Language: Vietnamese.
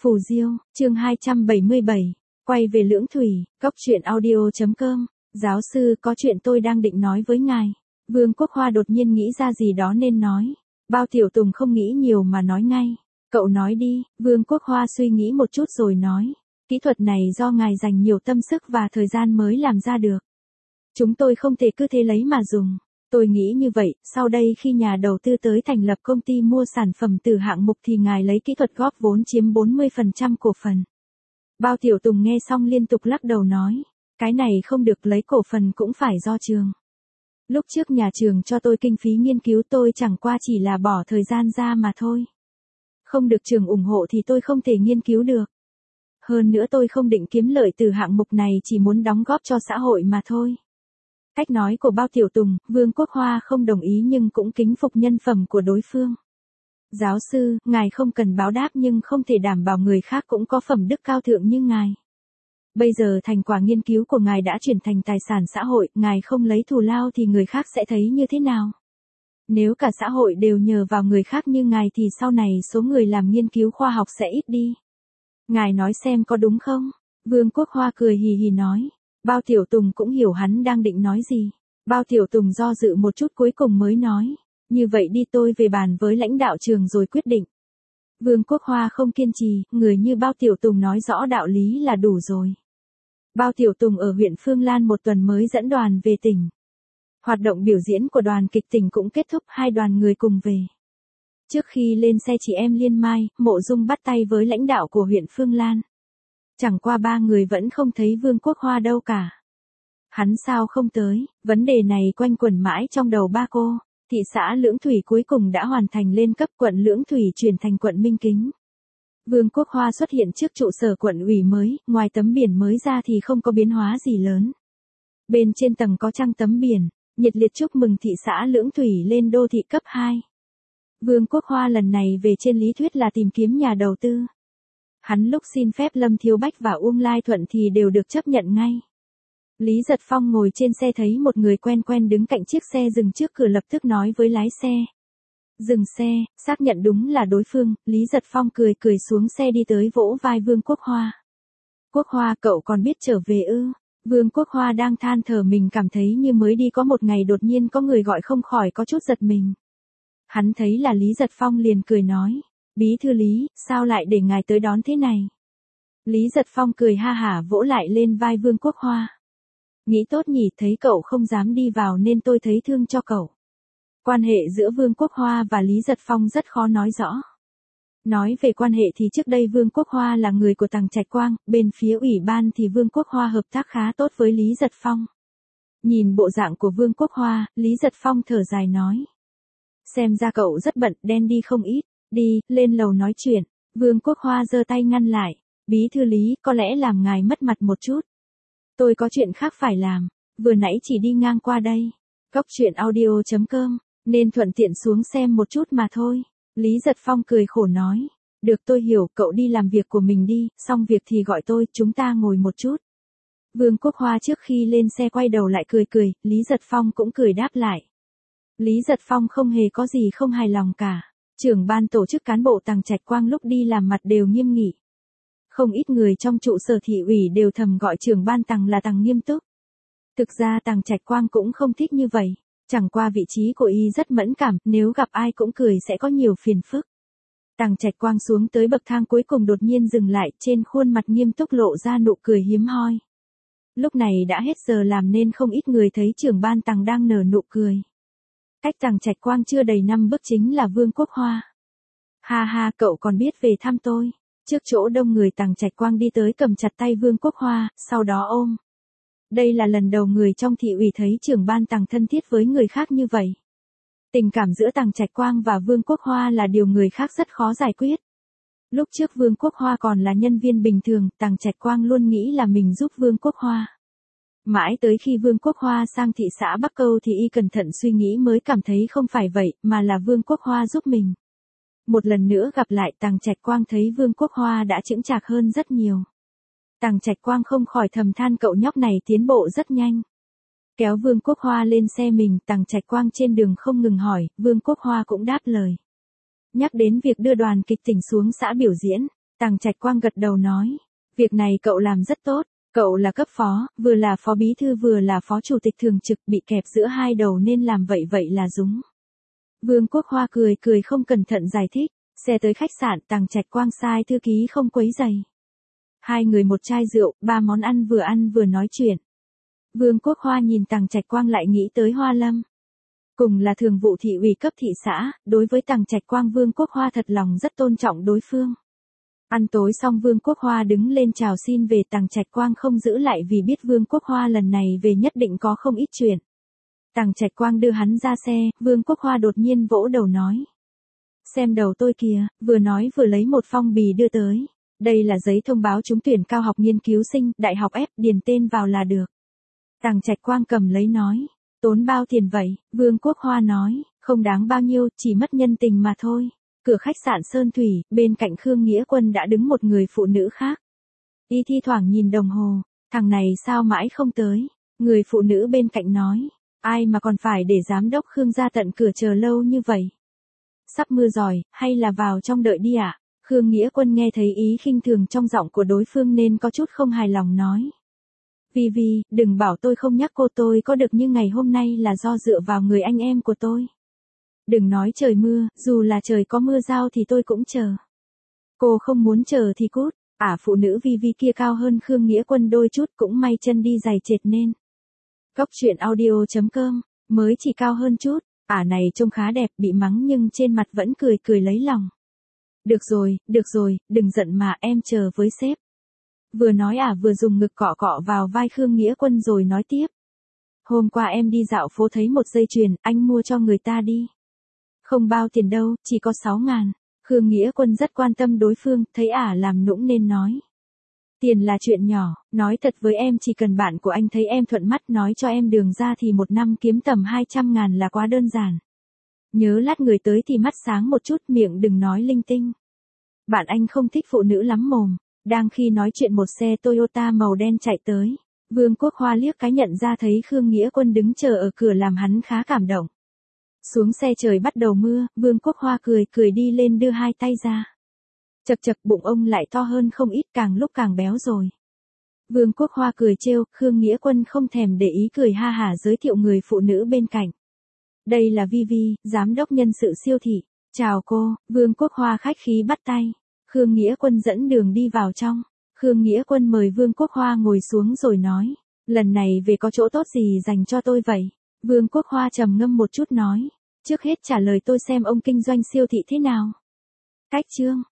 Phù Diêu, chương 277, quay về Lưỡng Thủy, Cốc Truyện Audio.com, giáo sư có chuyện tôi đang định nói với ngài. Vương Quốc Hoa đột nhiên nghĩ ra gì đó nên nói. Bao Tiểu Tùng không nghĩ nhiều mà nói ngay. Cậu nói đi, Vương Quốc Hoa suy nghĩ một chút rồi nói. Kỹ thuật này do ngài dành nhiều tâm sức và thời gian mới làm ra được. Chúng tôi không thể cứ thế lấy mà dùng. Tôi nghĩ như vậy, sau đây khi nhà đầu tư tới thành lập công ty mua sản phẩm từ hạng mục thì ngài lấy kỹ thuật góp vốn chiếm 40% cổ phần. Bao Tiểu Tùng nghe xong liên tục lắc đầu nói, cái này không được, lấy cổ phần cũng phải do trường. Lúc trước nhà trường cho tôi kinh phí nghiên cứu, tôi chẳng qua chỉ là bỏ thời gian ra mà thôi. Không được trường ủng hộ thì tôi không thể nghiên cứu được. Hơn nữa tôi không định kiếm lợi từ hạng mục này, chỉ muốn đóng góp cho xã hội mà thôi. Cách nói của Bao Tiểu Tùng, Vương Quốc Hoa không đồng ý nhưng cũng kính phục nhân phẩm của đối phương. Giáo sư, ngài không cần báo đáp nhưng không thể đảm bảo người khác cũng có phẩm đức cao thượng như ngài. Bây giờ thành quả nghiên cứu của ngài đã chuyển thành tài sản xã hội, ngài không lấy thù lao thì người khác sẽ thấy như thế nào? Nếu cả xã hội đều nhờ vào người khác như ngài thì sau này số người làm nghiên cứu khoa học sẽ ít đi. Ngài nói xem có đúng không? Vương Quốc Hoa cười hì hì nói. Bao Tiểu Tùng cũng hiểu hắn đang định nói gì. Bao Tiểu Tùng do dự một chút cuối cùng mới nói. Như vậy đi, tôi về bàn với lãnh đạo trường rồi quyết định. Vương Quốc Hoa không kiên trì, người như Bao Tiểu Tùng nói rõ đạo lý là đủ rồi. Bao Tiểu Tùng ở huyện Phương Lan một tuần mới dẫn đoàn về tỉnh. Hoạt động biểu diễn của đoàn kịch tỉnh cũng kết thúc, hai đoàn người cùng về. Trước khi lên xe chị em Liên Mai, Mộ Dung bắt tay với lãnh đạo của huyện Phương Lan. Chẳng qua ba người vẫn không thấy Vương Quốc Hoa đâu cả. Hắn sao không tới? Vấn đề này quanh quẩn mãi trong đầu ba cô. Thị xã Lưỡng Thủy cuối cùng đã hoàn thành lên cấp, quận Lưỡng Thủy chuyển thành quận Minh Kính. Vương Quốc Hoa xuất hiện trước trụ sở quận ủy mới, ngoài tấm biển mới ra thì không có biến hóa gì lớn. Bên trên tầng có trăng tấm biển, nhiệt liệt chúc mừng thị xã Lưỡng Thủy lên đô thị cấp 2. Vương Quốc Hoa lần này về trên lý thuyết là tìm kiếm nhà đầu tư. Hắn lúc xin phép Lâm Thiếu Bách và Uông Lai Thuận thì đều được chấp nhận ngay. Lý Giật Phong ngồi trên xe thấy một người quen quen đứng cạnh chiếc xe dừng trước cửa, lập tức nói với lái xe. Dừng xe, xác nhận đúng là đối phương, Lý Giật Phong cười cười xuống xe đi tới vỗ vai Vương Quốc Hoa. Quốc Hoa, cậu còn biết trở về ư? Vương Quốc Hoa đang than thở mình cảm thấy như mới đi có một ngày đột nhiên có người gọi không khỏi có chút giật mình. Hắn thấy là Lý Giật Phong liền cười nói. Bí thư Lý, sao lại để ngài tới đón thế này? Lý Giật Phong cười ha hả vỗ lại lên vai Vương Quốc Hoa. Nghĩ tốt nhỉ, thấy cậu không dám đi vào nên tôi thấy thương cho cậu. Quan hệ giữa Vương Quốc Hoa và Lý Giật Phong rất khó nói rõ. Nói về quan hệ thì trước đây Vương Quốc Hoa là người của Tằng Trạch Quang, bên phía ủy ban thì Vương Quốc Hoa hợp tác khá tốt với Lý Giật Phong. Nhìn bộ dạng của Vương Quốc Hoa, Lý Giật Phong thở dài nói. Xem ra cậu rất bận, đen đi không ít. Đi, lên lầu nói chuyện. Vương Quốc Hoa giơ tay ngăn lại. Bí thư Lý, có lẽ làm ngài mất mặt một chút. Tôi có chuyện khác phải làm. Vừa nãy chỉ đi ngang qua đây. Cốc Truyện Audio.com, nên thuận tiện xuống xem một chút mà thôi. Lý Giật Phong cười khổ nói. Được, tôi hiểu, cậu đi làm việc của mình đi, xong việc thì gọi tôi, chúng ta ngồi một chút. Vương Quốc Hoa trước khi lên xe quay đầu lại cười cười, Lý Giật Phong cũng cười đáp lại. Lý Giật Phong không hề có gì không hài lòng cả. Trưởng ban tổ chức cán bộ Tằng Trạch Quang lúc đi làm mặt đều nghiêm nghị. Không ít người trong trụ sở thị ủy đều thầm gọi trưởng ban Tằng là Tằng nghiêm túc. Thực ra Tằng Trạch Quang cũng không thích như vậy. Chẳng qua vị trí của y rất mẫn cảm, nếu gặp ai cũng cười sẽ có nhiều phiền phức. Tằng Trạch Quang xuống tới bậc thang cuối cùng đột nhiên dừng lại, trên khuôn mặt nghiêm túc lộ ra nụ cười hiếm hoi. Lúc này đã hết giờ làm nên không ít người thấy trưởng ban Tằng đang nở nụ cười. Cách Tằng Trạch Quang chưa đầy 5 bước chính là Vương Quốc Hoa. Ha ha, cậu còn biết về thăm tôi. Trước chỗ đông người Tằng Trạch Quang đi tới cầm chặt tay Vương Quốc Hoa, sau đó ôm. Đây là lần đầu người trong thị ủy thấy trưởng ban Tằng thân thiết với người khác như vậy. Tình cảm giữa Tằng Trạch Quang và Vương Quốc Hoa là điều người khác rất khó giải quyết. Lúc trước Vương Quốc Hoa còn là nhân viên bình thường, Tằng Trạch Quang luôn nghĩ là mình giúp Vương Quốc Hoa. Mãi tới khi Vương Quốc Hoa sang thị xã Bắc Câu thì y cẩn thận suy nghĩ mới cảm thấy không phải vậy, mà là Vương Quốc Hoa giúp mình. Một lần nữa gặp lại, Tằng Trạch Quang thấy Vương Quốc Hoa đã chững chạc hơn rất nhiều. Tằng Trạch Quang không khỏi thầm than cậu nhóc này tiến bộ rất nhanh. Kéo Vương Quốc Hoa lên xe mình, Tằng Trạch Quang trên đường không ngừng hỏi, Vương Quốc Hoa cũng đáp lời. Nhắc đến việc đưa đoàn kịch tỉnh xuống xã biểu diễn, Tằng Trạch Quang gật đầu nói. Việc này cậu làm rất tốt. Cậu là cấp phó, vừa là phó bí thư vừa là phó chủ tịch thường trực, bị kẹp giữa hai đầu nên làm vậy là đúng. Vương Quốc Hoa cười cười không cẩn thận giải thích. Xe tới khách sạn, Tằng Trạch Quang sai thư ký không quấy rầy. Hai người một chai rượu, 3 món ăn vừa nói chuyện. Vương Quốc Hoa nhìn Tằng Trạch Quang lại nghĩ tới Hoa Lâm. Cùng là thường vụ thị ủy cấp thị xã, đối với Tằng Trạch Quang Vương Quốc Hoa thật lòng rất tôn trọng đối phương. Ăn tối xong Vương Quốc Hoa đứng lên chào xin về, Tằng Trạch Quang không giữ lại vì biết Vương Quốc Hoa lần này về nhất định có không ít chuyện. Tằng Trạch Quang đưa hắn ra xe, Vương Quốc Hoa đột nhiên vỗ đầu nói. Xem đầu tôi kìa, vừa nói vừa lấy một phong bì đưa tới. Đây là giấy thông báo trúng tuyển cao học nghiên cứu sinh, đại học F, điền tên vào là được. Tằng Trạch Quang cầm lấy nói. Tốn bao tiền vậy? Vương Quốc Hoa nói, không đáng bao nhiêu, chỉ mất nhân tình mà thôi. Cửa khách sạn Sơn Thủy, bên cạnh Khương Nghĩa Quân đã đứng một người phụ nữ khác. Y thi thoảng nhìn đồng hồ, thằng này sao mãi không tới? Người phụ nữ bên cạnh nói, ai mà còn phải để giám đốc Khương ra tận cửa chờ lâu như vậy? Sắp mưa rồi, hay là vào trong đợi đi ạ? Khương Nghĩa Quân nghe thấy ý khinh thường trong giọng của đối phương nên có chút không hài lòng nói. Vi, đừng bảo tôi không nhắc cô, tôi có được như ngày hôm nay là do dựa vào người anh em của tôi. Đừng nói trời mưa, dù là trời có mưa rao thì tôi cũng chờ. Cô không muốn chờ thì cút. Phụ nữ Vi kia cao hơn Khương Nghĩa Quân đôi chút, cũng may chân đi giày trệt nên. Cóc truyện audio.com, mới chỉ cao hơn chút. Này trông khá đẹp, bị mắng nhưng trên mặt vẫn cười lấy lòng. Được rồi, đừng giận mà, em chờ với sếp. Vừa nói vừa dùng ngực cọ cọ vào vai Khương Nghĩa Quân rồi nói tiếp. Hôm qua em đi dạo phố thấy một dây chuyền, anh mua cho người ta đi. Không bao tiền đâu, chỉ có 6.000. Khương Nghĩa Quân rất quan tâm đối phương, thấy làm nũng nên nói. Tiền là chuyện nhỏ, nói thật với em, chỉ cần bạn của anh thấy em thuận mắt nói cho em đường ra thì một năm kiếm tầm 200.000 là quá đơn giản. Nhớ lát người tới thì mắt sáng một chút, miệng đừng nói linh tinh. Bạn anh không thích phụ nữ lắm mồm. Đang khi nói chuyện một xe Toyota màu đen chạy tới. Vương Quốc Hoa liếc cái nhận ra thấy Khương Nghĩa Quân đứng chờ ở cửa làm hắn khá cảm động. Xuống xe trời bắt đầu mưa, Vương Quốc Hoa cười đi lên đưa hai tay ra. Chật bụng ông lại to hơn không ít, càng lúc càng béo rồi. Vương Quốc Hoa cười trêu, Khương Nghĩa Quân không thèm để ý cười ha hả giới thiệu người phụ nữ bên cạnh. Đây là Vi, giám đốc nhân sự siêu thị. Chào cô, Vương Quốc Hoa khách khí bắt tay. Khương Nghĩa Quân dẫn đường đi vào trong. Khương Nghĩa Quân mời Vương Quốc Hoa ngồi xuống rồi nói. Lần này về có chỗ tốt gì dành cho tôi vậy? Vương Quốc Hoa trầm ngâm một chút nói. Trước hết trả lời tôi xem ông kinh doanh siêu thị thế nào? Cách chương.